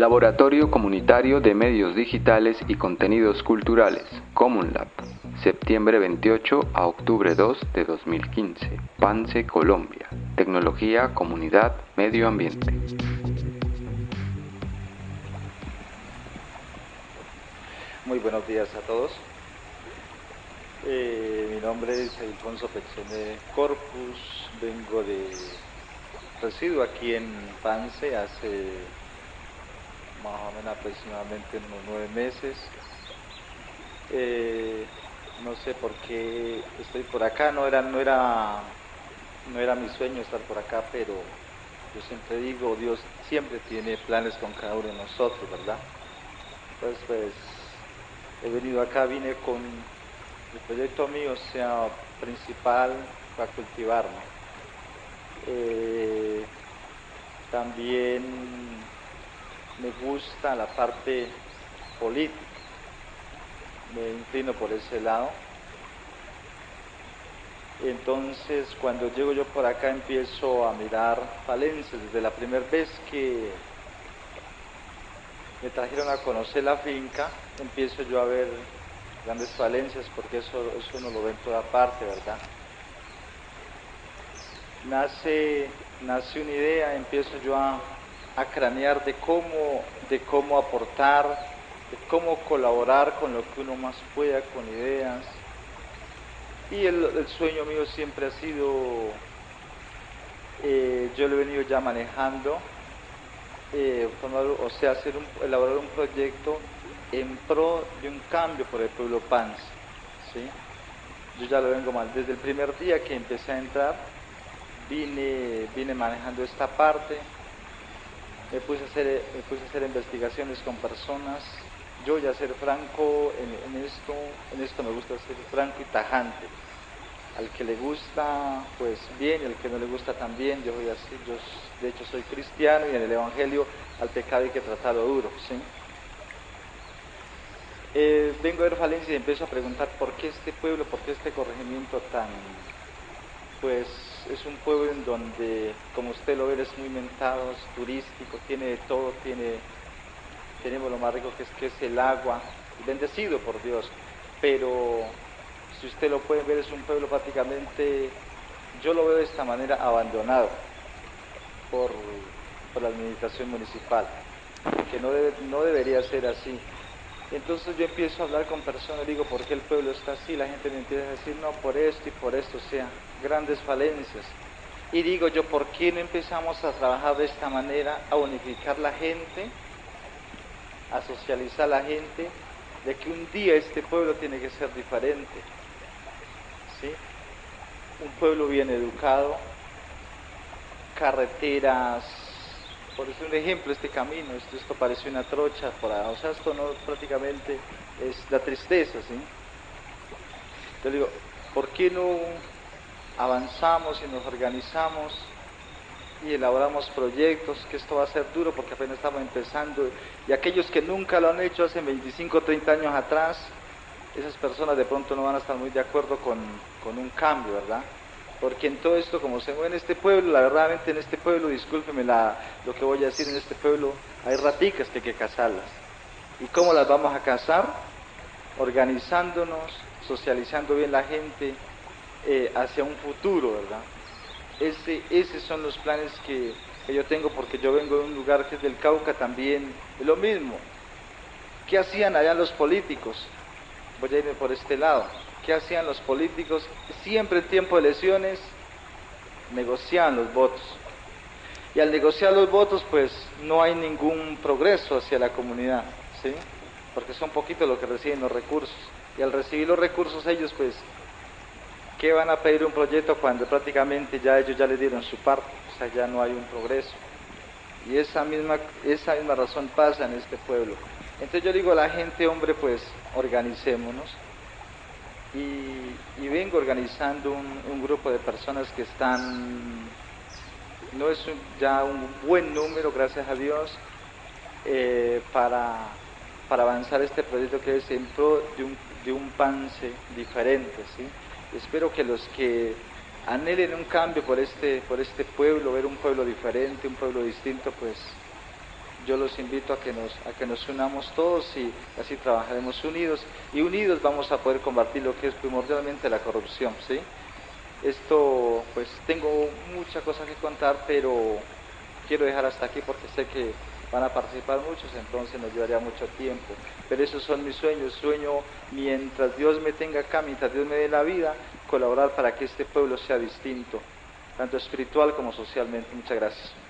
Laboratorio Comunitario de Medios Digitales y Contenidos Culturales, CommonLab, septiembre 28 a octubre 2 de 2015, Pance, Colombia. Tecnología, comunidad, medio ambiente. Muy buenos días a todos. Mi nombre es Alfonso Pexene Corpus, resido aquí en Pance hace más o menos aproximadamente unos 9 meses. No sé por qué estoy por acá, no era mi sueño estar por acá, pero yo siempre digo, Dios siempre tiene planes con cada uno de nosotros, ¿verdad? Entonces, pues, he venido acá, vine con el proyecto mío, sea principal, para cultivar, ¿no? También me gusta la parte política, me inclino por ese lado. Entonces, cuando llego yo por acá, empiezo a mirar falencias. Desde la primera vez que me trajeron a conocer la finca, empiezo yo a ver grandes falencias, porque eso uno lo ve en toda parte, ¿verdad? Nace una idea, empiezo yo a cranear de cómo aportar, de cómo colaborar con lo que uno más pueda, con ideas. Y el sueño mío siempre ha sido, yo lo he venido ya manejando, elaborar un proyecto en pro de un cambio por el pueblo Pance, ¿sí? Yo ya lo vengo mal, desde el primer día que empecé a entrar, vine manejando esta parte, me puse a hacer investigaciones con personas. Yo voy a ser franco en esto me gusta ser franco y tajante. Al que le gusta, pues bien, y al que no le gusta también, yo voy así. Yo de hecho soy cristiano, y en el Evangelio al pecado hay que tratarlo duro, ¿sí? Vengo a ver falencia y empiezo a preguntar por qué este pueblo, por qué este corregimiento pues es un pueblo en donde, como usted lo ve, es muy mentado, es turístico, tiene de todo, tenemos lo más rico que es el agua, bendecido por Dios, pero si usted lo puede ver, es un pueblo prácticamente, yo lo veo de esta manera, abandonado por la administración municipal, que no debería ser así. Entonces yo empiezo a hablar con personas, digo, ¿por qué el pueblo está así? La gente me empieza a decir, no, por esto y por esto, o sea, grandes falencias. Y digo yo, ¿por qué no empezamos a trabajar de esta manera, a unificar la gente, a socializar la gente, de que un día este pueblo tiene que ser diferente, ¿sí? Un pueblo bien educado, carreteras, por decir un ejemplo, este camino, esto parece una trocha, o sea, esto no prácticamente es la tristeza, ¿sí? Yo digo, ¿por qué no avanzamos y nos organizamos y elaboramos proyectos? Que esto va a ser duro porque apenas estamos empezando, y aquellos que nunca lo han hecho hace 25 o 30 años atrás, esas personas de pronto no van a estar muy de acuerdo con un cambio, ¿verdad? Porque en todo esto, como se mueve en este pueblo, la verdad, en este pueblo, discúlpeme lo que voy a decir, en este pueblo hay raticas que hay que cazarlas. ¿Y cómo las vamos a cazar? Organizándonos, socializando bien la gente, hacia un futuro, ¿verdad? Esos son los planes que yo tengo, porque yo vengo de un lugar que es del Cauca también, es lo mismo. ¿Qué hacían allá los políticos? Voy a irme por este lado. ¿Qué hacían los políticos? Siempre en tiempo de elecciones negociaban los votos. Y al negociar los votos, pues no hay ningún progreso hacia la comunidad, ¿sí? Porque son poquitos los que reciben los recursos. Y al recibir los recursos ellos, pues, ¿qué van a pedir un proyecto cuando prácticamente ya ellos ya le dieron su parte? O sea, ya no hay un progreso. Y esa misma razón pasa en este pueblo. Entonces yo digo a la gente, hombre, pues organicémonos. Y vengo organizando un grupo de personas que están, no es ya un buen número, gracias a Dios, para avanzar este proyecto que es en pro de un Pance diferente, ¿sí? Espero que los que anhelen un cambio por este pueblo, ver un pueblo diferente, un pueblo distinto, pues yo los invito a que nos unamos todos y así trabajaremos unidos. Y unidos vamos a poder combatir lo que es primordialmente la corrupción, ¿sí? Esto, pues tengo mucha cosa que contar, pero quiero dejar hasta aquí porque sé que van a participar muchos, entonces nos llevaría mucho tiempo. Pero esos son mis sueños. Sueño, mientras Dios me tenga acá, mientras Dios me dé la vida, colaborar para que este pueblo sea distinto, tanto espiritual como socialmente. Muchas gracias.